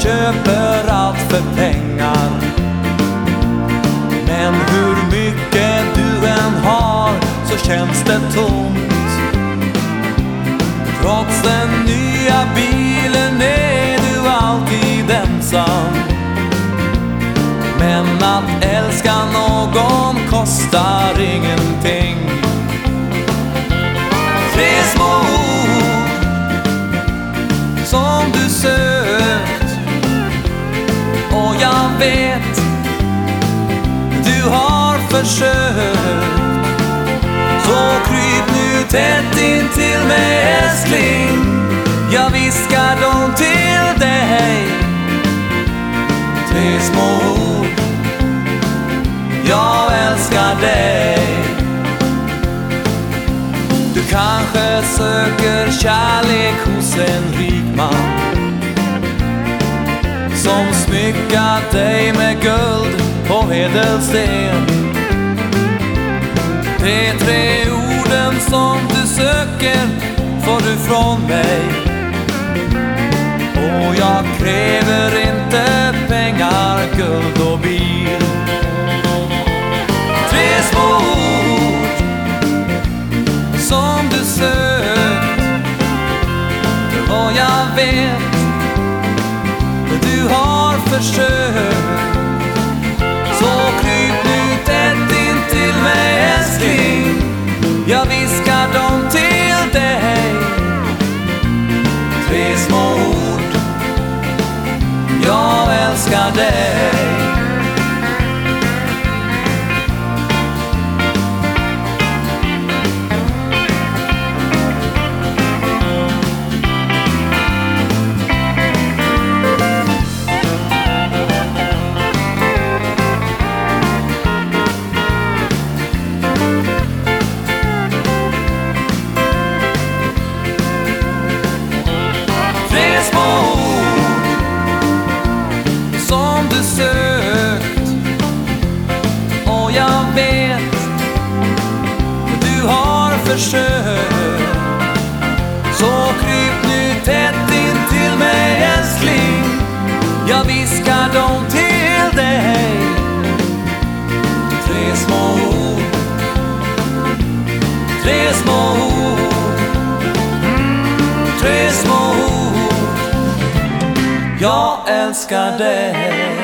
köper allt för pengar. Men hur mycket du än har så känns det tomt. Trots den nya bilen är du alltid ensam. Men att älska någon kostar ingenting. 3 små ord som du sökt, och jag vet du har försökt. Så kryp nu tätt in till mig älskling, jag viskar dem till dig. 3 små ord, jag älskar dig. Du kanske söker kärlek hos en rik man som smyckat dig med guld och ädelsten. De 3 orden som du söker får du från mig, och jag kräver inte pengar, guld och bil. 3 små ord som du sökt, och jag vet du har försökt. Så kryp nu tätt in till mig älskling, jag viskar dem till dig. 3 små ord, jag älskar dig. Sökt, och jag vet du har försökt. Så kryp nu tätt in till mig älskling, jag viskar dem till dig. 3 små ord, 3 små ord, 3 små ord, jag älskar dig.